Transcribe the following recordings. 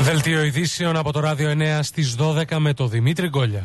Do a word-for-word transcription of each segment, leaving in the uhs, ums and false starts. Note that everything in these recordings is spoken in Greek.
Δελτίο ειδήσεων από το Ράδιο εννέα στις δώδεκα με το Δημήτρη Γκόλια.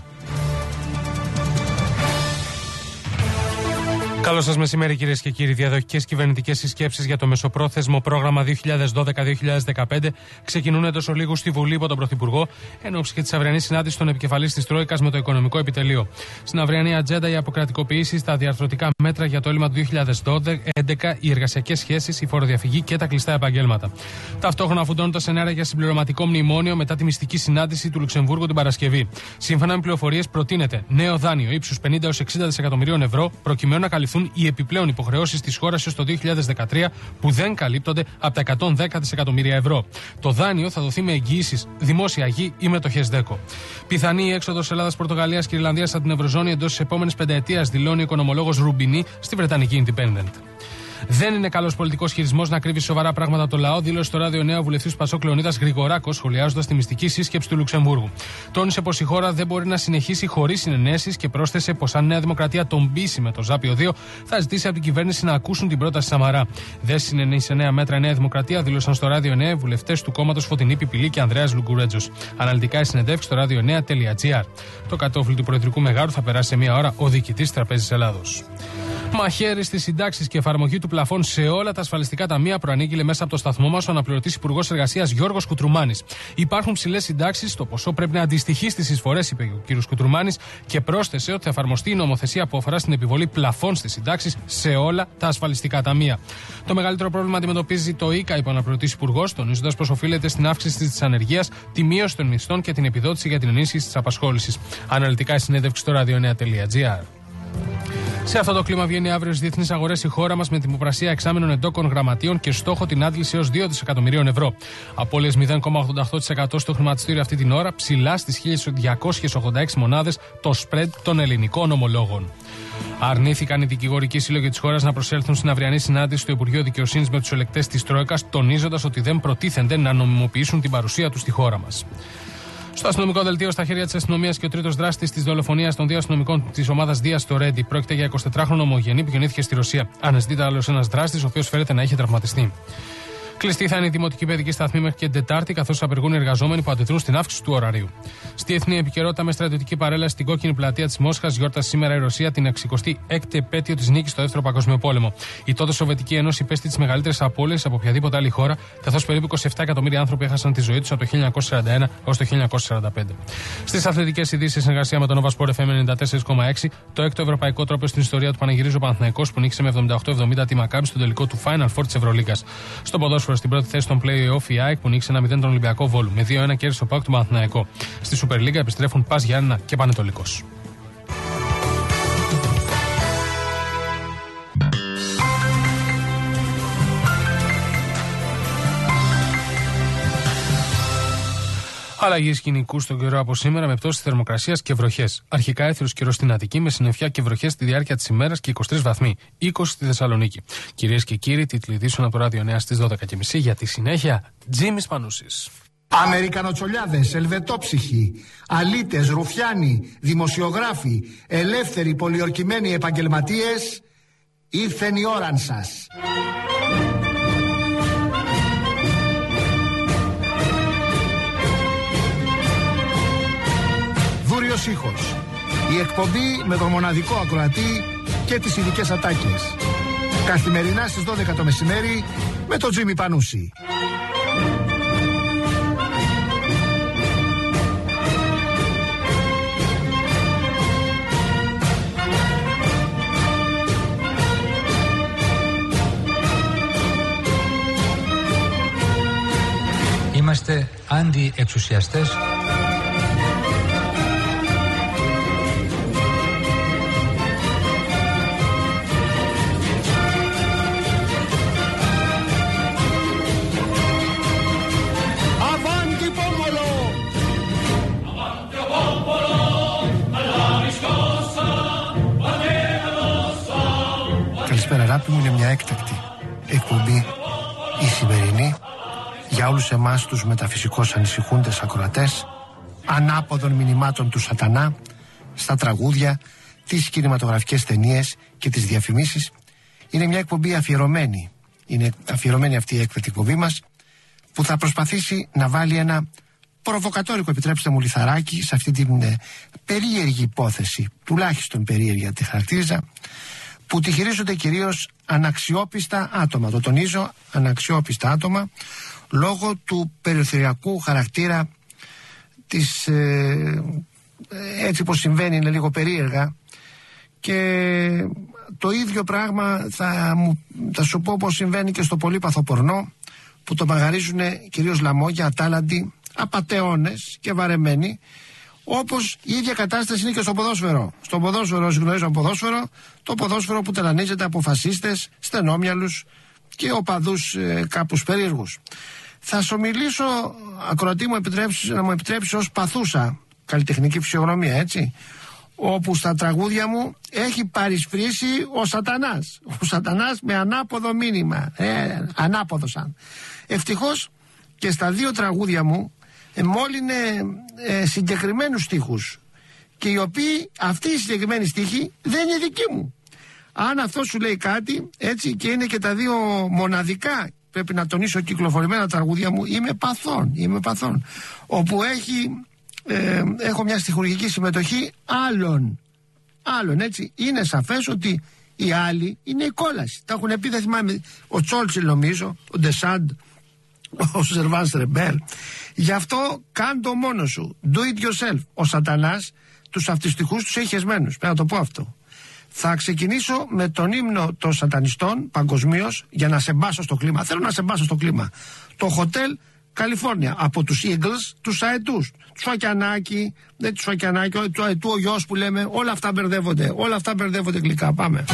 Καλώς σας μεσημέρι, κυρίες και κύριοι. Διαδοχικές κυβερνητικές συσκέψεις για το μεσοπρόθεσμο πρόγραμμα δύο χιλιάδες δώδεκα με δύο χιλιάδες δεκαπέντε ξεκινούν εντός ολίγου στη Βουλή από τον Πρωθυπουργό, εν ώψη και της αυριανής συνάντησης των επικεφαλής της Τρόικας με το Οικονομικό Επιτελείο. Στην αυριανή ατζέντα οι αποκρατικοποιήσεις, τα διαρθρωτικά μέτρα για το έλλειμμα του δύο χιλιάδες έντεκα, οι εργασιακές σχέσεις, η φοροδιαφυγή και τα κλειστά επαγγέλματα. Ταυτόχρονα αφουντώνουν τα σενάρια για συμπληρωματικό μνημόνιο μετά τη μυστική συνάντηση του Λουξεμβούργου την Παρασκευή. Σύμφωνα με πληροφορίες, προτείνεται νέο δάνειο ύψους πενήντα έως εξήντα δισεκατομμυρίων ευρώ, προκειμένου να καλυφθούν οι επιπλέον υποχρεώσεις της χώρας έως το δύο χιλιάδες δεκατρία που δεν καλύπτονται από τα εκατόν δέκα δισεκατομμύρια ευρώ. Το δάνειο θα δοθεί με εγγυήσεις δημόσια γη ή μετοχές ΔΕΚΟ. Πιθανή έξοδος ελλάδας, πορτογαλίας και ιρλανδίας από την Ευρωζώνη εντός της επόμενης πενταετίας, δηλώνει ο οικονομολόγος Ρουμπινί στη βρετανική Independent. Δεν είναι καλός πολιτικός χειρισμός να κρύβει σοβαρά πράγματα το λαό, δήλωσε στο Ράδιο εννέα ο βουλευτής Πασόκ Λεωνίδας Γρηγοράκος, σχολιάζοντας τη μυστική σύσκεψη του Λουξεμβούργου. Τόνισε πως η χώρα δεν μπορεί να συνεχίσει χωρίς συνενέσεις και πρόσθεσε πως αν η Νέα Δημοκρατία τον πείσει με το Ζάπιο δύο, θα ζητήσει από την κυβέρνηση να ακούσουν την πρόταση Σαμαρά. Δεν συνενεί σε νέα μέτρα η Νέα Δημοκρατία, δήλωσαν στο Ράδιο εννέα βουλευτές του κόμματος Φωτεινή Πιπηλή και Ανδρέας Λουγκουρέτζος. Αναλυτικά η συνεντεύξη στο ράδιο εννέα τελεία τζι άρ. Το κατόφλι του Προεδρικού Μεγάρου θα περάσει σε μία ώρα ο διοικητής Τραπέζης Ελλάδος. Μαχαίρι στις συντάξεις και εφαρμογή του πλαφών σε όλα τα ασφαλιστικά ταμεία, προανήγγειλε μέσα από το σταθμό μας ο αναπληρωτής Υπουργός Εργασίας Γιώργος Κουτρουμάνης. Υπάρχουν ψηλές συντάξεις, το ποσό πρέπει να αντιστοιχεί στις εισφορές, είπε ο κ. Κουτρουμάνης, και πρόσθεσε ότι θα εφαρμοστεί η νομοθεσία που αφορά στην επιβολή πλαφών στις συντάξεις σε όλα τα ασφαλιστικά ταμεία. Το μεγαλύτερο πρόβλημα αντιμετωπίζει το ΙΚΑ, είπε ο αναπληρωτής Υπουργός, τονίζοντας πως οφείλεται στην αύξηση της ανεργίας, τη μείωση των μισθών και την επιδότηση για την ενίσχυση της απασχόλησης. Αναλυτικά η συνέντευξη στο ράδιο εννέα τελεία τζι άρ. Σε αυτό το κλίμα βγαίνει αύριο στις διεθνείς αγορές η χώρα μας με δημοπρασία εξάμηνων εντόκων γραμματείων και στόχο την άντληση έως δύο δισεκατομμυρίων ευρώ. Απώλειες μηδέν κόμμα ογδόντα οκτώ τοις εκατό στο χρηματιστήριο αυτή την ώρα, ψηλά στις χίλιες διακόσιες ογδόντα έξι μονάδες το spread των ελληνικών ομολόγων. Αρνήθηκαν οι δικηγορικοί σύλλογοι της χώρας να προσέλθουν στην αυριανή συνάντηση του Υπουργείου Δικαιοσύνης με τους ελεκτές της Τρόικας, τονίζοντας ότι δεν προτίθενται να νομιμοποιήσουν την παρουσία τους στη χώρα μας. Στο αστυνομικό δελτίο, στα χέρια της αστυνομίας και ο τρίτος δράστης της δολοφονίας των δύο αστυνομικών της ομάδας Δίας στο Ρέντι. Πρόκειται για εικοσιτετράχρονο ομογενή που γεννήθηκε στη Ρωσία. Αναζητείται άλλος ένας δράστης, ο οποίος φέρεται να έχει τραυματιστεί. Κλειστή θα είναι η δημοτική παιδική σταθμή μέχρι και την Τετάρτη, καθώς απεργούν οι εργαζόμενοι που αντιδρούν στην αύξηση του ωραρίου. Στη εθνή επικαιρότητα, με στρατιωτική παρέλαση στην κόκκινη πλατεία της Μόσχας, γιόρτασε σήμερα η Ρωσία την εξηκοστή έκτη επέτειο της νίκης στο Δεύτερο Παγκόσμιο Πόλεμο. Η τότε Σοβιετική Ένωση υπέστη τις μεγαλύτερες απώλειες από οποιαδήποτε άλλη χώρα, καθώς περίπου είκοσι επτά εκατομμύρια άνθρωποι έχασαν τη ζωή τους από το χίλια εννιακόσια σαράντα ένα έως το χίλια εννιακόσια σαράντα πέντε. Στις αθλητικές ειδήσεις, συνεργασία με τον Nova Sport εφ εμ ενενήντα τέσσερα κόμμα έξι, το έκτο ευρωπαϊκό τρόπο στην ιστορία του πανηγυρίζει ο Παναθηναϊκός που νίκησε με εβδομήντα οκτώ εβδομήντα τη Μακάμπι στο τελικό του Final Four της Ευρωλίγκας. Στο ποδόσφαιρο, στην πρώτη θέση των play-off η ΑΕΚ που νίκησε ένα μηδέν τον Ολυμπιακό Βόλου. Με δύο ένα κέρδισε ο ΠΑΟΚ του Παναθηναϊκό. Στη Super League επιστρέφουν Πας Γιάννενα και Πανετολικός. Αλλαγή σκηνικού στον καιρό από σήμερα με πτώση θερμοκρασίας και βροχές. Αρχικά έθριος καιρός στην Αττική με συννεφιά και βροχές στη διάρκεια της ημέρας και είκοσι τρεις βαθμοί. είκοσι στη Θεσσαλονίκη. Κυρίες και κύριοι, τίτλοι ειδήσεων από το Ράδιο εννέα στις δώδεκα και μισή. Για τη συνέχεια, Τζίμις Πανούσης. Αμερικανοτσολιάδες, ελβετόψυχοι, αλήτες, ρουφιάνοι, δημοσιογράφοι, ελεύθεροι πολιορκημένοι επαγγελματίες, ήρθεν η ώραν σας. Δούριος ήχος. Η εκπομπή με τον μοναδικό ακροατή και τις ειδικές ατάκες. Καθημερινά στις δώδεκα το μεσημέρι με τον Τζίμι Πανούση. Είμαστε αντιεξουσιαστές. Καλησπέρα αγάπη μου, είναι μια έκτακτη εκπομπή η σημερινή για όλους εμάς τους μεταφυσικώς ανησυχούντες ακροατές ανάποδων μηνυμάτων του σατανά στα τραγούδια, τις κινηματογραφικές ταινίες και τις διαφημίσεις. Είναι μια εκπομπή αφιερωμένη, είναι αφιερωμένη αυτή η έκτακτη εκπομπή μας που θα προσπαθήσει να βάλει ένα προβοκατόρικο, επιτρέψτε μου, λιθαράκι σε αυτή την ε, περίεργη υπόθεση, τουλάχιστον περίεργη τη χαρακτήριζα, που τη χειρίζονται κυρίως αναξιόπιστα άτομα. Το τονίζω, αναξιόπιστα άτομα, λόγω του περιθωριακού χαρακτήρα της, ε, έτσι πως συμβαίνει, είναι λίγο περίεργα. Και το ίδιο πράγμα θα, μου, θα σου πω πως συμβαίνει και στο πολύπαθο πορνό, που το μαγαρίζουν κυρίως λαμόγια, ατάλαντοι, απατεώνες και βαρεμένοι. Όπως η ίδια κατάσταση είναι και στο ποδόσφαιρο. Στο ποδόσφαιρο, όσοι γνωρίζουν ποδόσφαιρο, το ποδόσφαιρο που ταλανίζεται από φασίστες, στενόμυαλους και οπαδούς ε, κάπους περίεργους. Θα σου μιλήσω, ακροατή μου, επιτρέψεις, να μου επιτρέψει ως παθούσα καλλιτεχνική φυσιογνωμία, έτσι, όπου στα τραγούδια μου έχει παρισφρήσει ο σατανάς. Ο σατανάς με ανάποδο μήνυμα. Ε, ανάποδο σαν. Ευτυχώς και στα δύο τραγούδια μου ε, μόλυνε ε, συγκεκριμένους στίχους. Και οι οποίοι, αυτοί οι συγκεκριμένοι στίχοι δεν είναι δικοί μου. Αν αυτό σου λέει κάτι, έτσι, και είναι και τα δύο μοναδικά, πρέπει να τονίσω, κυκλοφορημένα τραγούδια μου, είμαι παθών, είμαι παθών. Όπου έχει... Ε, έχω μια στιχουργική συμμετοχή άλλων, άλλων, έτσι. Είναι σαφές ότι οι άλλοι είναι η κόλαση. Τα έχουν πει, δεν θυμάμαι, ο Τσόλτσιλ νομίζω, ο Ντεσάντ, ο Σερβάνς Ρεμπέρ. Γι' αυτό κάν το μόνο σου. Do it yourself. Ο σατανάς τους αυτιστιχούς τους έχει χεσμένους. Πρέπει να το πω αυτό. Θα ξεκινήσω με τον ύμνο των σατανιστών παγκοσμίως, για να σε μπάσω στο κλίμα. Θέλω να σε μπάσω στο κλίμα. Το Hotel Καλιφόρνια, από τους Eagles, τους αετούς, τους Φακιανάκη, δεν τους Φακιανάκη, του αετού ο γιος που λέμε, όλα αυτά μπερδεύονται, όλα αυτά μπερδεύονται γλυκά. Πάμε.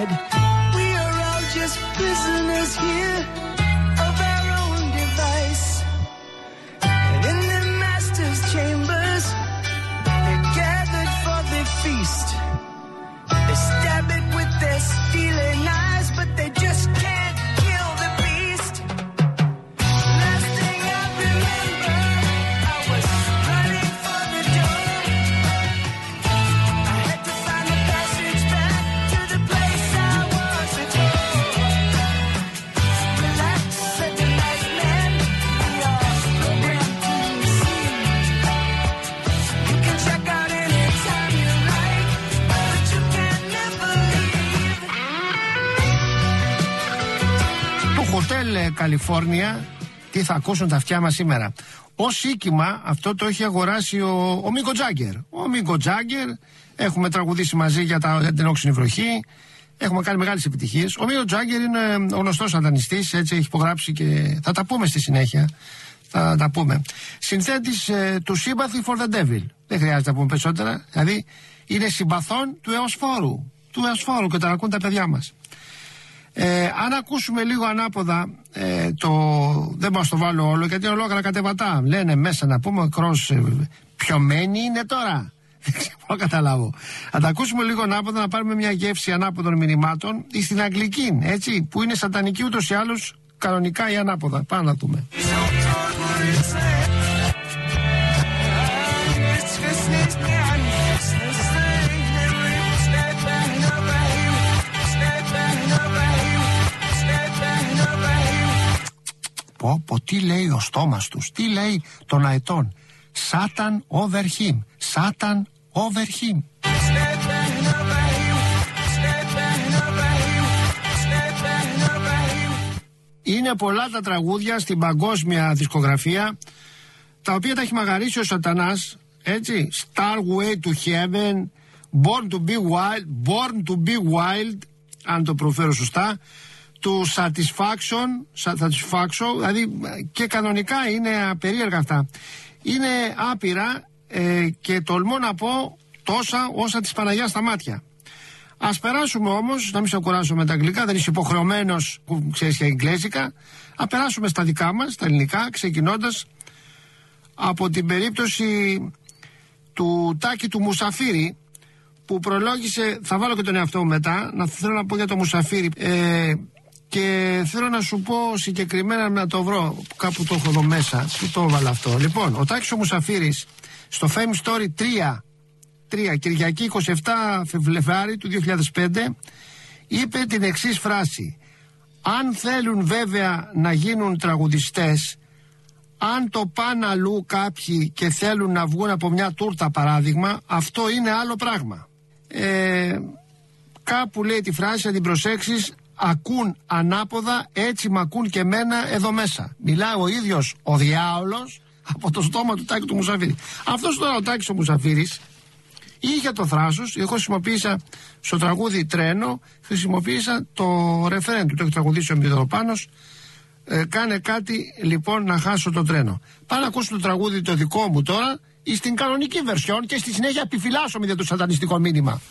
We are all just prisoners here of our own device. And in the master's chambers, they're gathered for the feast. They stab it with their stealing eyes, but they just can't kill the beast. Last thing I remember, I was running for the door. I had to find the passage back to the place I was before. Relax, said the night man, we are programmed to see. You can check out anytime you like, but you can never leave. Το Hotel California, τι θα ακούσουν τα αυτιά μας σήμερα. Ως σίκημα αυτό το έχει αγοράσει ο, ο Μίκο Τζάγκερ. Ο Μίκο Τζάγκερ, έχουμε τραγουδήσει μαζί για, τα, για την όξινη βροχή, έχουμε κάνει μεγάλες επιτυχίες. Ο Μίκο Τζάγκερ είναι ο γνωστός σατανιστής, έτσι έχει υπογράψει και θα τα πούμε στη συνέχεια. Θα τα πούμε. Συνθέτης ε, του Sympathy for the Devil. Δεν χρειάζεται να πούμε περισσότερα. Δηλαδή είναι συμπαθών του Εωσφόρου. Του Εωσφόρου και τα ακούν τα παιδιά μας. Ε, αν ακούσουμε λίγο ανάποδα ε, το, δεν μπορώ να το βάλω όλο γιατί είναι ολόκληρα κατεβατά. Λένε μέσα να πούμε κρός ε, πιωμένη είναι τώρα. Δεν ξέρω να καταλάβω. Αν τα ακούσουμε λίγο ανάποδα να πάρουμε μια γεύση ανάποδων μηνυμάτων ή στην αγγλική, έτσι, που είναι σατανική ούτως ή άλλως κανονικά ή ανάποδα. Πάμε να δούμε. Πω, πω, τι λέει ο στόμας τους, τι λέει των αετών. Σάταν over him, Σάταν over him. Είναι πολλά τα τραγούδια στην παγκόσμια δισκογραφία τα οποία τα έχει μαγαρίσει ο σατανάς, έτσι. Star Way to Heaven, Born to be Wild, Born to be Wild, αν το προφέρω σωστά, του Satisfaction, Satisfaction, δηλαδή και κανονικά είναι περίεργα αυτά. Είναι άπειρα ε, και τολμώ να πω τόσα όσα της Παναγιάς στα μάτια. Ας περάσουμε όμως, να μην σε κουράσω με τα αγγλικά, δεν είσαι υποχρεωμένος που ξέρεις και εγγλέζικα. Ας περάσουμε στα δικά μας, τα ελληνικά, ξεκινώντας από την περίπτωση του Τάκη του Μουσαφίρη, που προλόγησε, θα βάλω και τον εαυτό μου μετά, να θέλω να πω για το Μουσαφίρη. Ε, και θέλω να σου πω συγκεκριμένα, να το βρω, κάπου το έχω εδώ μέσα, που το έβαλα αυτό. Λοιπόν, ο Τάκης ο Μουσαφίρης στο Fame Story τρία, τρία Κυριακή είκοσι επτά Φεβρουαρίου του δύο χιλιάδες πέντε είπε την εξής φράση: αν θέλουν βέβαια να γίνουν τραγουδιστές, αν το πάνε αλλού κάποιοι και θέλουν να βγουν από μια τούρτα παράδειγμα, αυτό είναι άλλο πράγμα. Ε, κάπου λέει τη φράση, αν την προσέξεις, ακούν ανάποδα, έτσι μ' ακούν και εμένα εδώ μέσα. Μιλάει ο ίδιος ο διάολος από το στόμα του Τάκη του Μουσαφίρη. Αυτός τώρα ο Τάκης ο Μουσαφίρης είχε το θράσος. Εγώ χρησιμοποίησα στο τραγούδι Τρένο, χρησιμοποίησα το ρεφρέν του, το έχει τραγουδήσει ο Μηδροπάνος. Ε, κάνε κάτι λοιπόν να χάσω το τρένο. Πάμε να ακούσω το τραγούδι το δικό μου τώρα ή στην κανονική βερσιόν και στη συνέχεια επιφυλάσσομαι για το σατανιστικό μήνυμα.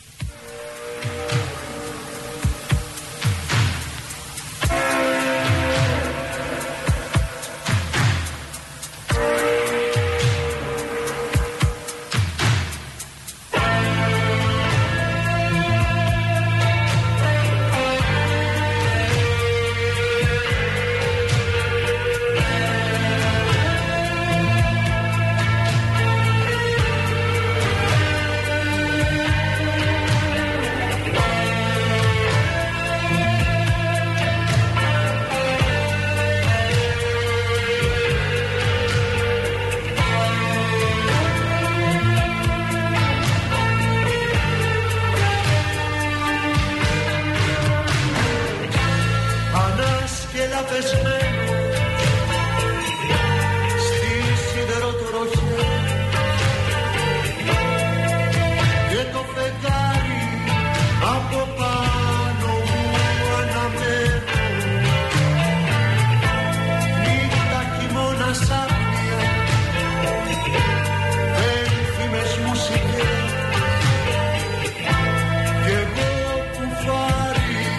Κι εγώ που φάρει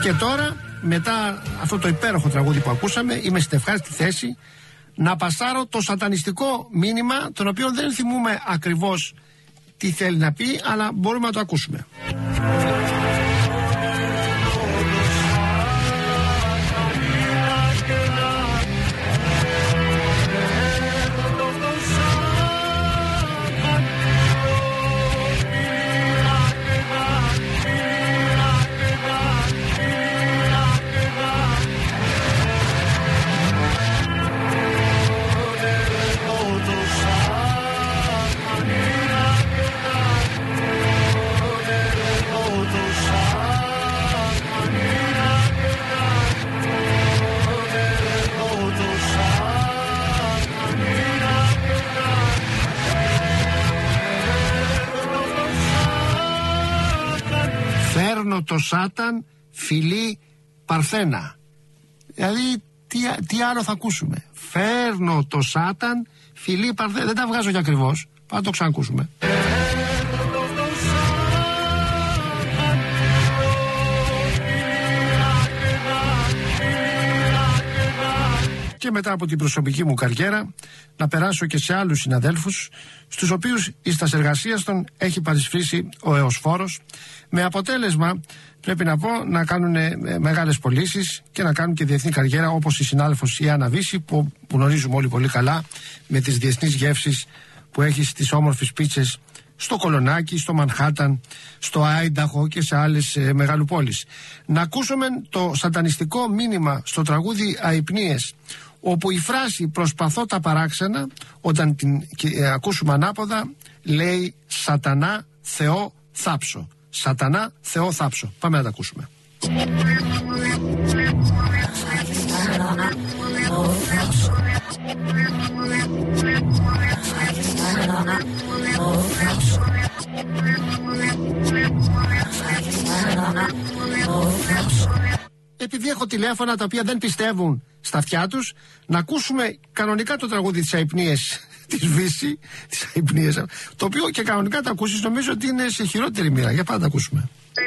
Και τώρα, μετά αυτό το υπέροχο τραγούδι που ακούσαμε, είμαι στην ευχάριστη θέση να πασάρω το σατανιστικό μήνυμα, τον οποίο δεν θυμούμε ακριβώς τι θέλει να πει, αλλά μπορούμε να το ακούσουμε. Φέρνω το Σάταν φιλί Παρθένα. Δηλαδή τι, τι άλλο θα ακούσουμε? Φέρνω το Σάταν φιλί Παρθένα. Δεν τα βγάζω για ακριβώς. Πάμε να το ξανακούσουμε. Και μετά από την προσωπική μου καριέρα να περάσω και σε άλλους συναδέλφους, στους οποίους η στάση εργασίας των έχει παρισφρήσει ο Εωσφόρος, με αποτέλεσμα, πρέπει να πω, να κάνουν μεγάλες πωλήσεις και να κάνουν και διεθνή καριέρα, όπως η συνάδελφος Ιάννα Βύση, που, που γνωρίζουμε όλοι πολύ καλά, με τις διεθνείς γεύσεις που έχει στις όμορφες πίτσες στο Κολονάκι, στο Μανχάταν, στο Άινταχο και σε άλλες ε, μεγαλοπόλεις. Να ακούσουμε το σατανιστικό μήνυμα στο τραγούδι Αϊπνίες, όπου η φράση «προσπαθώ τα παράξενα», όταν την ε, ακούσουμε ανάποδα, λέει «Σατανά, Θεό, θάψω». Σατανά, Θεό, θάψω. Πάμε να τα ακούσουμε. Επειδή έχω τηλέφωνα τα οποία δεν πιστεύουν στα αυτιά τους, να ακούσουμε κανονικά το τραγούδι της Αϊπνίες της Βύση, της Αϊπνίες, το οποίο και κανονικά τα ακούσεις, νομίζω ότι είναι σε χειρότερη μοίρα. Για πάντα ακούσουμε.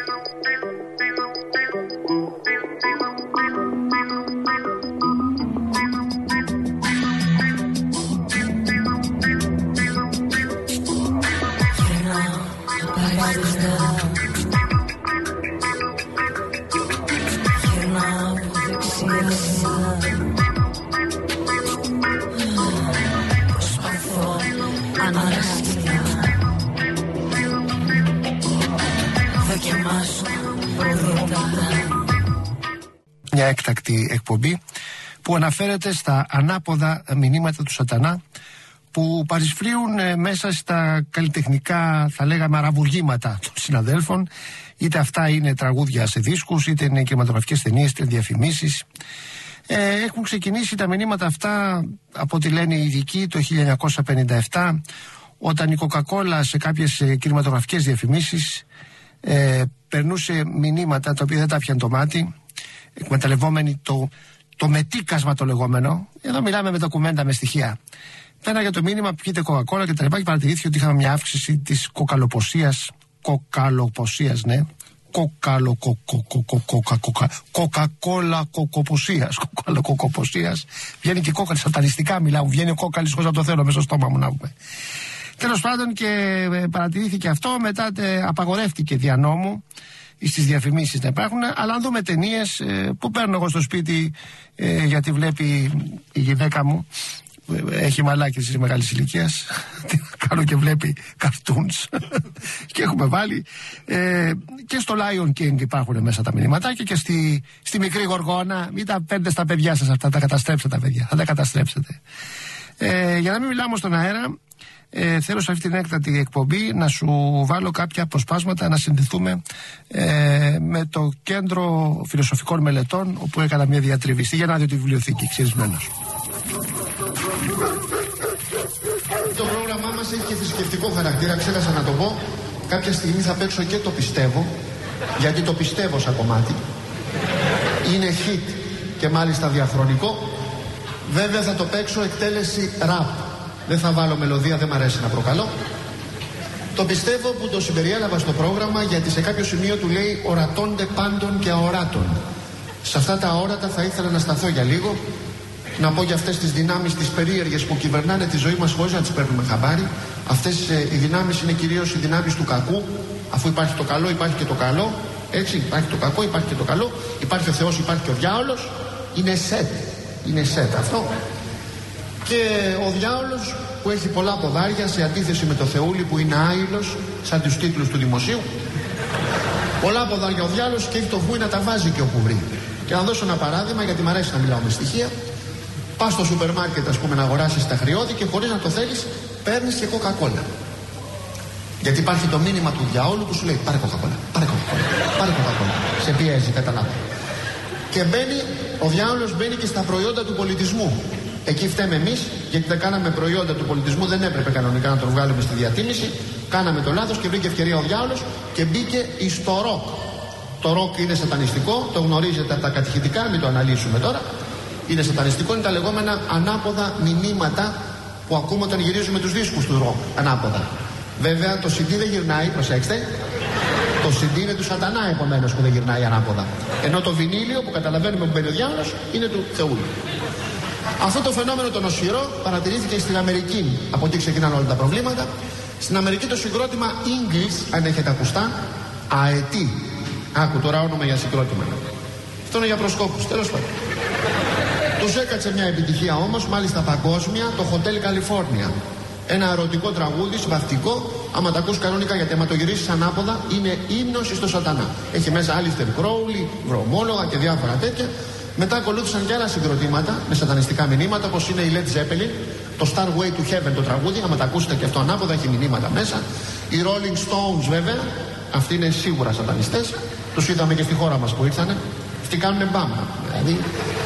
Μια έκτακτη εκπομπή που αναφέρεται στα ανάποδα μηνύματα του Σατανά, που παρισφρίουν μέσα στα καλλιτεχνικά, θα λέγαμε, αραβουργήματα των συναδέλφων, είτε αυτά είναι τραγούδια σε δίσκους, είτε είναι κινηματογραφικές ταινίες, είτε διαφημίσεις. Ε, έχουν ξεκινήσει τα μηνύματα αυτά, από ό,τι λένε οι ειδικοί, το χίλια εννιακόσια πενήντα επτά, όταν η Coca-Cola σε κάποιες ε, κινηματογραφικές διαφημίσεις ε, περνούσε μηνύματα τα οποία δεν τα πιάνε το μάτι, εκμεταλλευόμενοι το, το μετίκασμα το λεγόμενο. Εδώ μιλάμε με ντοκουμέντα, με στοιχεία. Πέρα για το μήνυμα πιείτε Coca-Cola και τα λοιπά, και παρατηρήθηκε ότι είχαμε μια αύξηση της κοκαλοποσίας. Κοκαλοποσίας, ναι. Κοκακόλα κοκοποσίας. Κοκαλοκοκοποσίας. Βγαίνει και κόκαλη, σατανιστικά μιλάω. Βγαίνει ο κόκαλης χωρίς να το θέλω μέσα στο στόμα μου, να πούμε. Τέλος πάντων, και παρατηρήθηκε αυτό. Μετά απαγορεύτηκε δια νόμου στις διαφημίσεις να υπάρχουν. Αλλά αν δούμε ταινίες που παίρνω εγώ στο σπίτι, γιατί βλέπει η γυναίκα μου, έχει μαλάκες της μεγάλης ηλικίας, κάνω και βλέπει cartoons και έχουμε βάλει ε, και στο Lion King υπάρχουν μέσα τα μηνύματάκια, και στη, στη Μικρή Γοργόνα. Μην τα παίρνετε στα παιδιά σας αυτά, τα καταστρέψετε τα παιδιά, θα τα καταστρέψετε. Ε, για να μην μιλάμε στον αέρα, ε, θέλω σε αυτή την έκτατη εκπομπή να σου βάλω κάποια αποσπάσματα, να συνδεθούμε ε, με το Κέντρο Φιλοσοφικών Μελετών, όπου έκανα μια διατριβή στη Γενάδιο τη βιβλιοθήκη, ξυρισμένος. Το πρόγραμμά μας έχει και θρησκευτικό χαρακτήρα, ξέχασα να το πω. Κάποια στιγμή θα παίξω και το πιστεύω, γιατί το πιστεύω σαν κομμάτι. Είναι hit και μάλιστα διαχρονικό. Βέβαια θα το παίξω εκτέλεση rap. Δεν θα βάλω μελωδία, δεν μ' αρέσει να προκαλώ. Το πιστεύω που το συμπεριέλαβα στο πρόγραμμα, γιατί σε κάποιο σημείο του λέει ορατώνται πάντων και αοράτων. Σε αυτά τα αόρατα θα ήθελα να σταθώ για λίγο, να πω για αυτές τις δυνάμεις τις περίεργες που κυβερνάνε τη ζωή μας χωρίς να τις παίρνουμε χαμπάρι. Αυτές ε, οι δυνάμεις είναι κυρίως οι δυνάμεις του κακού. Αφού υπάρχει το καλό, υπάρχει και το καλό. Έτσι, υπάρχει το κακό, υπάρχει και το καλό. Υπάρχει ο Θεός, υπάρχει και ο διάολος. Είναι σετ. Είναι σετ αυτό. Και ο διάολος που έχει πολλά ποδάρια σε αντίθεση με το Θεούλη που είναι άειλος, σαν τους τίτλους του δημοσίου. Πολλά ποδάρια ο διάολος και έχει το βούι να τα βάζει και όπου βρει. Και να δώσω ένα παράδειγμα, γιατί μου αρέσει να μιλάω με στοιχεία. Πας στο σούπερ μάρκετ, ας πούμε, να αγοράσεις τα χρειώδη και χωρίς να το θέλεις παίρνεις και κοκακόλα. Γιατί υπάρχει το μήνυμα του διαόλου που σου λέει πάρε κοκακόλα, πάρε κοκακόλα, πάρε κοκακόλα. Σε πιέζει, καταλάβει. Και μπαίνει, ο διάολος μπαίνει και στα προϊόντα του πολιτισμού. Εκεί φταίμε εμείς, γιατί δεν κάναμε προϊόντα του πολιτισμού, δεν έπρεπε κανονικά να το βγάλουμε στη διατίμηση. Κάναμε το λάθος και βρήκε ευκαιρία ο διάολος και μπήκε στο ροκ. Το ροκ είναι σατανιστικό, το γνωρίζετε από τα κατηχητικά, μην το αναλύσουμε τώρα. Είναι σατανιστικό, είναι τα λεγόμενα ανάποδα μηνύματα που ακούμε όταν γυρίζουμε τους δίσκους του ροκ. Ανάποδα. Βέβαια το σι ντι δεν γυρνάει, προσέξτε. Το σι ντι είναι του σατανά, επομένως, που δεν γυρνάει ανάποδα. Ενώ το βινίλιο που καταλαβαίνουμε που μπαίνει ο διάολος είναι του Θεού. Αυτό το φαινόμενο το νοσηρό παρατηρήθηκε στην Αμερική. Από εκεί ξεκινάνε όλα τα προβλήματα. Στην Αμερική το συγκρότημα English, αν έχετε ακουστά, αετή. Άκου τώρα όνομα για συγκρότημα. Αυτό είναι για προσκόπους, τέλος πάντων. Τους έκατσε μια επιτυχία όμως, μάλιστα παγκόσμια, το Hotel California. Ένα ερωτικό τραγούδι, συμβαυτικό, άμα τα ακούς κανονικά, γιατί άμα το γυρίσεις ανάποδα, είναι ύμνος στο σατανά. Έχει μέσα Alistair Crowley, βρωμόλογα και διάφορα τέτοια. Μετά ακολούθησαν και άλλα συγκροτήματα με σατανιστικά μηνύματα, όπως είναι η Led Zeppelin, το Starway to Heaven το τραγούδι, άμα τα ακούσετε και αυτό ανάποδα, έχει μηνύματα μέσα. Οι Rolling Stones βέβαια, αυτοί είναι σίγουρα σατανιστές. Τους είδαμε και στη χώρα μας που ήρθανε. Αυτοί κάνουνε μπάμα. Δηλαδή,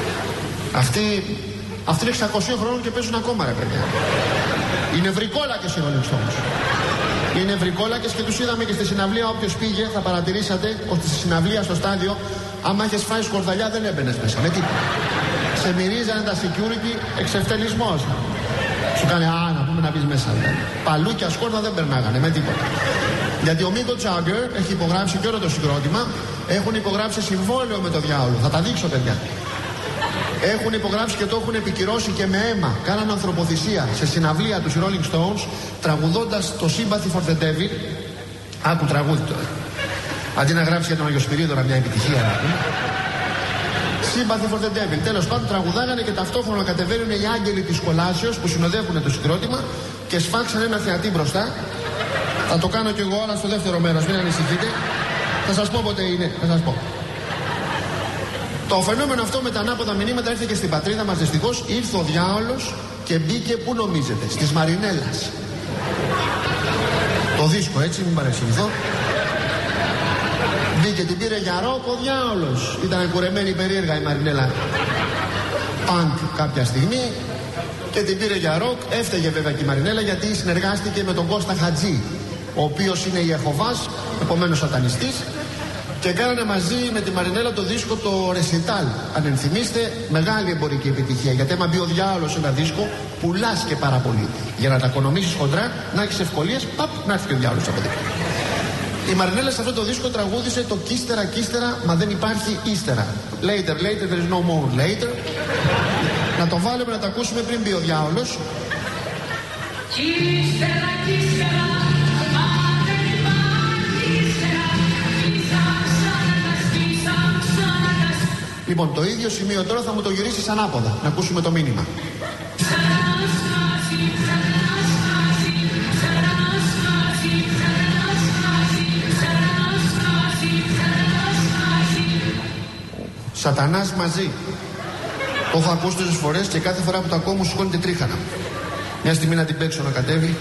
αυτοί, αυτοί είναι εξακόσια χρόνων και παίζουν ακόμα, ρε παιδιά. Είναι βρικόλακες οι Rolling Stones. Είναι βρικόλακες και τους είδαμε και στη συναυλία. Όποιος πήγε θα παρατηρήσατε ότι στη συναυλία στο στάδιο, άμα είχες φάει σκορδαλιά δεν έμπαινες μέσα. Με τίποτα. Σε μυρίζανε τα security εξευτελισμός. Σου κάνει α, να πούμε να μπεις μέσα. Δηλαδή. Παλούκια σκόρδα δεν περνάγανε με τίποτα. Γιατί ο Μίκο Τζάγκερ έχει υπογράψει και όλο το συγκρότημα. Έχουν υπογράψει συμβόλαιο με το διάολο. Θα τα δείξω, παιδιά. Έχουν υπογράψει και το έχουν επικυρώσει και με αίμα. Κάναν ανθρωποθυσία σε συναυλία τους Rolling Stones, τραγουδώντας το Sympathy for the Devil. Άκου τραγούδι τώρα. Αντί να γράψει για τον Άγιο Σπυρίδωνα μια επιτυχία να πούμε. Sympathy for the Devil. Τέλος πάντων, τραγουδάγανε και ταυτόχρονα κατεβαίνουν οι άγγελοι της κολάσεως που συνοδεύουν το συγκρότημα και σφάξαν ένα θεατή μπροστά. Θα το κάνω κι εγώ όλα στο δεύτερο μέρος, μην ανησυχείτε. Θα σας πω πότε είναι, θα σας πω. Το φαινόμενο αυτό με τα ανάποδα μηνύματα ήρθε και στην πατρίδα μας δυστυχώς. Ήρθε ο διάολος και μπήκε, πού νομίζετε, στις Μαρινέλας. Το δίσκο έτσι, μην παρεξηγηθώ. Μπήκε, την πήρε για ροκ ο διάολος. Ήταν κουρεμένη περίεργα η Μαρινέλα. Πανκ κάποια στιγμή. Και την πήρε για ροκ. Έφταιγε βέβαια και η Μαρινέλα γιατί συνεργάστηκε με τον Κώστα Χατζή, ο οποίος είναι Ιεχωβάς, επομένως σατανιστής. Και κάνανε μαζί με τη Μαρινέλα το δίσκο το Recital. Αν ενθυμίστε, μεγάλη εμπορική επιτυχία. Γιατί άμα μπει ο διάολος σε ένα δίσκο, πουλάς και πάρα πολύ. Για να τα οικονομήσεις χοντρά, να έχεις ευκολίες, παπ, να έρθει και ο διάολος από δίπλα. Η Μαρινέλα σε αυτό το δίσκο τραγούδισε το Κύστερα, Κύστερα, μα δεν υπάρχει ύστερα. Later, later, there is no more later. Να το βάλουμε να το ακούσουμε πριν μπει ο διάολος. Κύστερα, κύστερα. Λοιπόν, το ίδιο σημείο τώρα θα μου το γυρίσεις ανάποδα. Να ακούσουμε το μήνυμα. Σατανάς μαζί. Το έχω ακούσει τόσες φορές και κάθε φορά που το ακούω μου σηκώνεται τρίχανα. Μια στιγμή να την παίξω να κατέβει.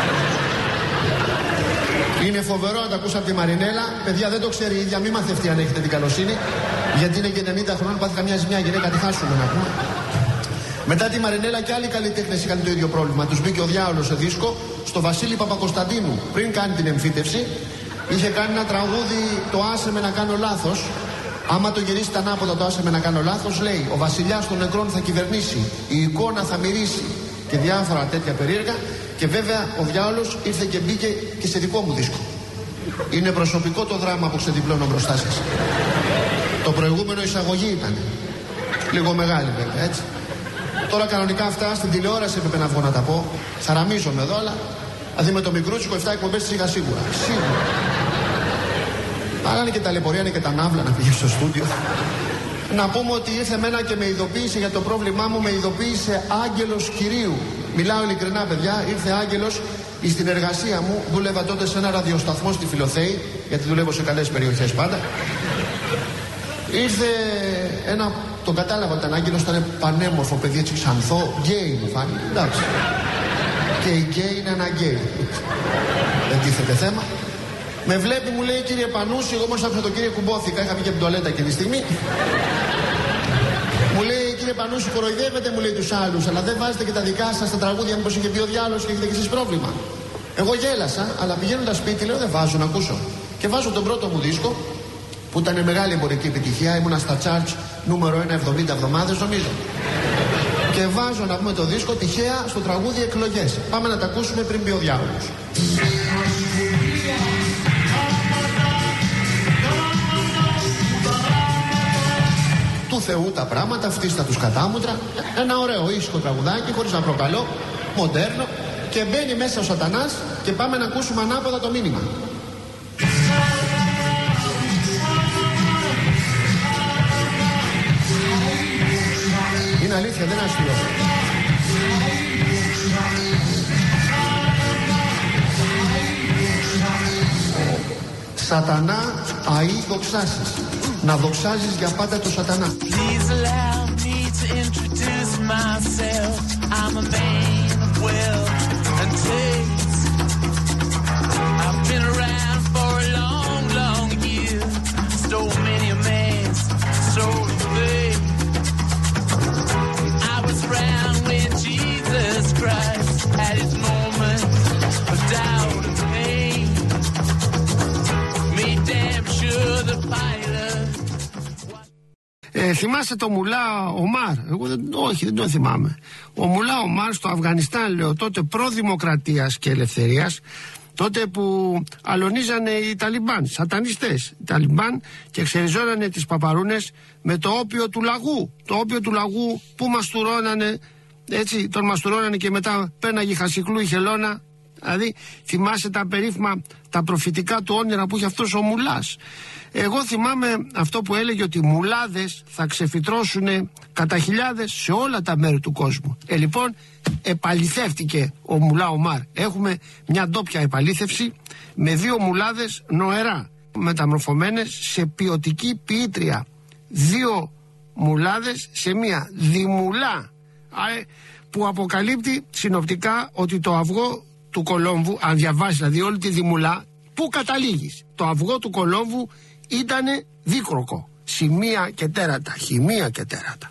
Είναι φοβερό να το ακούσα από τη Μαρινέλα. Παιδιά, δεν το ξέρει η ίδια, μη μαθευτεί αν έχετε την καλοσύνη. Γιατί είναι και ενενήντα χρόνων, πάθει καμιά ζημιά γυναίκα, τη χάσουμε να πούμε. Μετά τη Μαρινέλα και άλλοι καλλιτέχνες είχαν το ίδιο πρόβλημα. Τους μπήκε ο διάολος σε δίσκο. Στο Βασίλη Παπακοσταντίνου, πριν κάνει την εμφύτευση, είχε κάνει ένα τραγούδι, το άσε με να κάνω λάθος. Άμα το γυρίσετε ανάποδα, το άσε με να κάνω λάθος, λέει: ο βασιλιάς των νεκρών θα κυβερνήσει, η εικόνα θα μυρίσει και διάφορα τέτοια περίεργα. Και βέβαια ο διάολος ήρθε και μπήκε και σε δικό μου δίσκο. Είναι προσωπικό το δράμα που ξεδιπλώνω μπροστά σας. Το προηγούμενο εισαγωγή ήταν. Λίγο μεγάλη βέβαια, έτσι. Τώρα κανονικά αυτά στην τηλεόραση έπρεπε να βγω να τα πω. Σαραμίζομαι εδώ, αλλά δηλαδή με το μικρούτσικο εφτά εκπομπές είχα σίγουρα. Σίγουρα. Αλλά είναι και ταλαιπωρία, είναι και τα ναύλα να πηγαίνει στο στούντιο. Να πούμε ότι ήρθε εμένα και με ειδοποίησε για το πρόβλημά μου, με ειδοποίησε άγγελος Κυρίου. Μιλάω ειλικρινά, παιδιά, ήρθε άγγελος στην εργασία μου. Δούλευα τότε σε ένα ραδιοσταθμό στη Φιλοθέη, γιατί δουλεύω σε καλές περιοχές πάντα. Ήρθε ένα. Τον κατάλαβα, ήταν άγγελος, ήταν πανέμορφο παιδί, έτσι ξανθό. Γκέι μου φάνηκε. Εντάξει. Και η γκέι είναι ένα γκέι. Δεν τίθεται θέμα. Με βλέπει, μου λέει, κύριε Πανούση, εγώ όμως άκουσα τον κύριο κουμπόθηκα. Είχα πει και από την τουαλέτα εκείνη τη στιγμή. Μου λέει, κύριε Πανούση, κοροϊδεύετε, μου λέει, τους άλλους, αλλά δεν βάζετε και τα δικά σας στα τραγούδια, μήπως είχε πει ο διάλογος και έχετε και εσείς πρόβλημα. Εγώ γέλασα, αλλά πηγαίνοντας σπίτι, λέω, δεν βάζω να ακούσω. Και βάζω τον πρώτο μου δίσκο, που ήταν μεγάλη εμπορική επιτυχία, ήμουνα στα charts νούμερο ένα εβδομήντα εβδομάδες νομίζω. Και βάζω να πούμε το δίσκο τυχαία στο τραγούδι Εκλογές. Πάμε να τα ακούσουμε πριν πει ο διάολος. Του Θεού τα πράγματα, φτίστα τους κατάμουτρα. Ένα ωραίο ήσυχο τραγουδάκι, χωρίς να προκαλώ, μοντέρνο. Και μπαίνει μέσα ο σατανάς και πάμε να ακούσουμε ανάποδα το μήνυμα. Είναι αλήθεια, δεν είναι αστείο. Σατανά, αεί δοξάσεις. Να δοξάζεις για πάντα το σατανά. Please allow me to introduce myself. I'm a man of wealth and taste. I've been around for a long, long year. Stole many a man's soul of faith. I was around when Jesus Christ had his moments of doubt and pain. Made damn sure the pilot. Ε, θυμάσαι το Μουλά Ομάρ? Εγώ δεν, όχι, δεν τον θυμάμαι. Ο Μουλά Ομάρ στο Αφγανιστάν, λέω, τότε προ-δημοκρατίας και ελευθερίας, τότε που αλωνίζανε οι Ταλιμπάν, σατανιστές οι Ταλιμπάν, και ξεριζώνανε τις παπαρούνες με το όπιο του λαγού. Το όπιο του λαγού που μαστουρώνανε, έτσι, τον μαστουρώνανε και μετά πέναγε χασικλού η χελώνα. Δηλαδή θυμάσαι τα περίφημα, τα προφητικά του όνειρα που είχε αυτός ο Μουλάς. Εγώ θυμάμαι αυτό που έλεγε, ότι οι μουλάδες θα ξεφυτρώσουν κατά χιλιάδες σε όλα τα μέρη του κόσμου. Ε, λοιπόν, επαληθεύτηκε ο Μουλά Ομάρ. Έχουμε μια ντόπια επαλήθευση με δύο μουλάδες νοερά, μεταμορφωμένες σε ποιοτική ποιήτρια. Δύο μουλάδες σε μια δημουλά, που αποκαλύπτει συνοπτικά ότι το αυγό του κολόμβου, αν διαβάσει δηλαδή όλη τη δημουλά, πού καταλήγεις? Το αυγό του κολόμβου ήτανε δίκροκο. Σημεία και τέρατα, χημεία και τέρατα.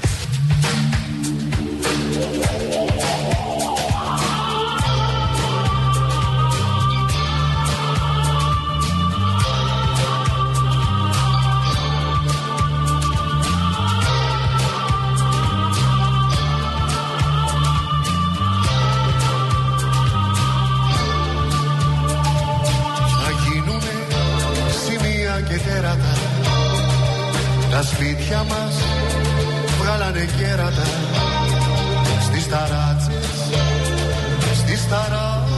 Τα σπίτια μας βγάλανε κέρατα στις ταράτσες, στις ταράτσες.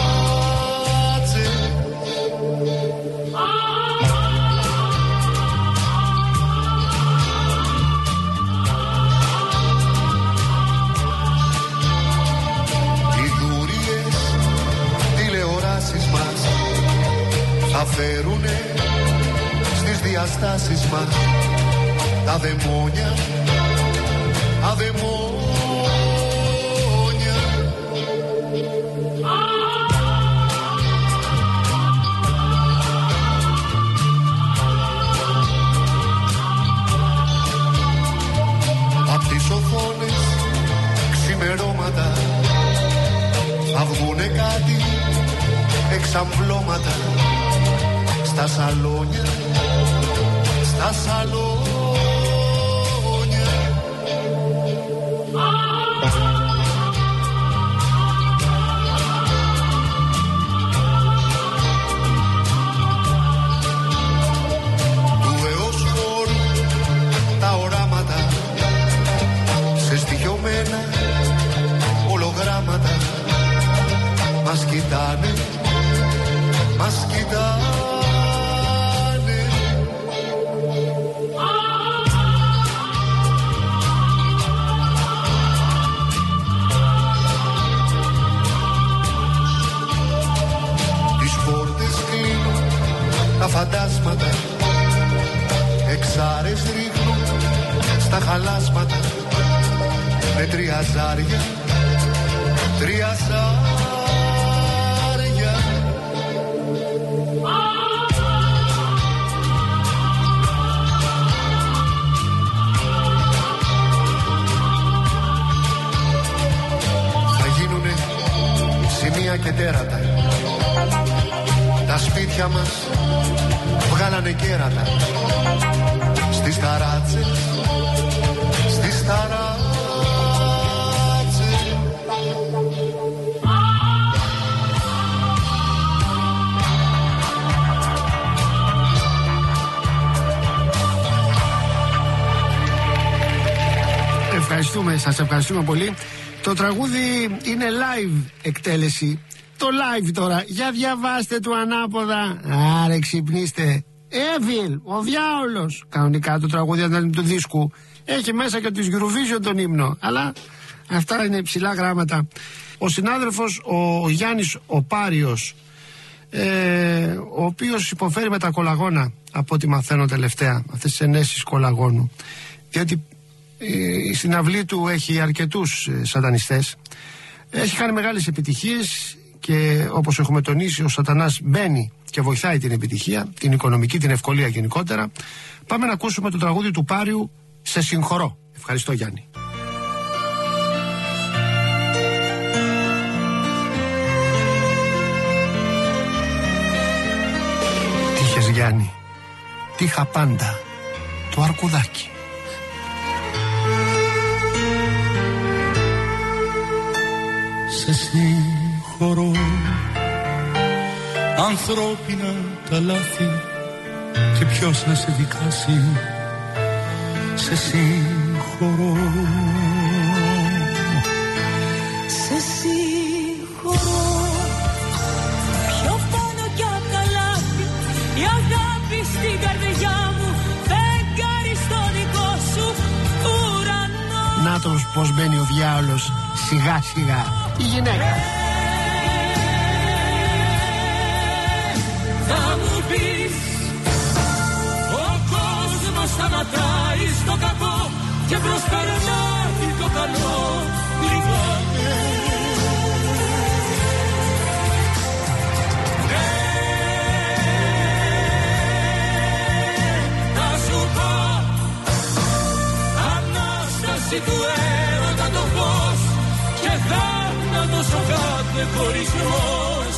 Οι δούριες τηλεοράσεις μας θα φέρουνε στις διαστάσεις μας τα δαιμόνια, τα δαιμόνια. Απ' τις οθόνες ξημερώματα θα βγουνε κάτι εξαμπλώματα στα σαλόνια, στα σαλόνια. κοιτάνε. Τις πόρτες κλείνουν τα φαντάσματα, εξάρες ρίχνουν στα χαλάσματα, με τρία ζάρια, τρία ζάρια. Θα γίνουνε σημεία και τέρατα, τα σπίτια μας βγάλανε κέρατα, στις ταράτσες, στις ταράτσες. Ευχαριστούμε, σας ευχαριστούμε πολύ. Το τραγούδι είναι live εκτέλεση. Το live τώρα, για διαβάστε του ανάποδα. Άρε ξυπνήστε. Εύιλ, ο διάολος. Κανονικά το τραγούδι του δίσκου έχει μέσα και της Eurovision τον ύμνο, αλλά αυτά είναι υψηλά γράμματα. Ο συνάδελφος ο Γιάννης ο Πάριος, ε, ο οποίος υποφέρει με τα κολαγόνα, από ό,τι μαθαίνω τελευταία, αυτές τις ενέσεις κολαγόνου, διότι ε, στην αυλή του έχει αρκετούς ε, σατανιστές, έχει κάνει μεγάλες επιτυχίες και όπως έχουμε τονίσει, ο σατανάς μπαίνει και βοηθάει την επιτυχία, την οικονομική, την ευκολία γενικότερα. Πάμε να ακούσουμε το τραγούδι του Πάριου, «Σε συγχωρώ». Ευχαριστώ, Γιάννη. Τι είχες, Γιάννη? Τι είχα πάντα, το αρκουδάκι. Σε συγχωρώ, ανθρώπινα τα λάθη, και ποιος να σε δικάσει. Σε συγχωρώ, σε συγχωρώ, πιο πάνω κι απ' τα λάθη, η αγάπη στην καρδιά μου, φεγγάρι στο δικό σου ουρανό. Νάτος πως μπαίνει ο διάολος σιγά σιγά, η γυναίκα. Θα μου πεις, ο κόσμος σταματάει στο κακό και προσπερνάει το καλό. Λυπάμαι. Ναι, θα σου πω, Ανάσταση του έρωτα το φως, και θάνατος ο κάθε χωρισμός.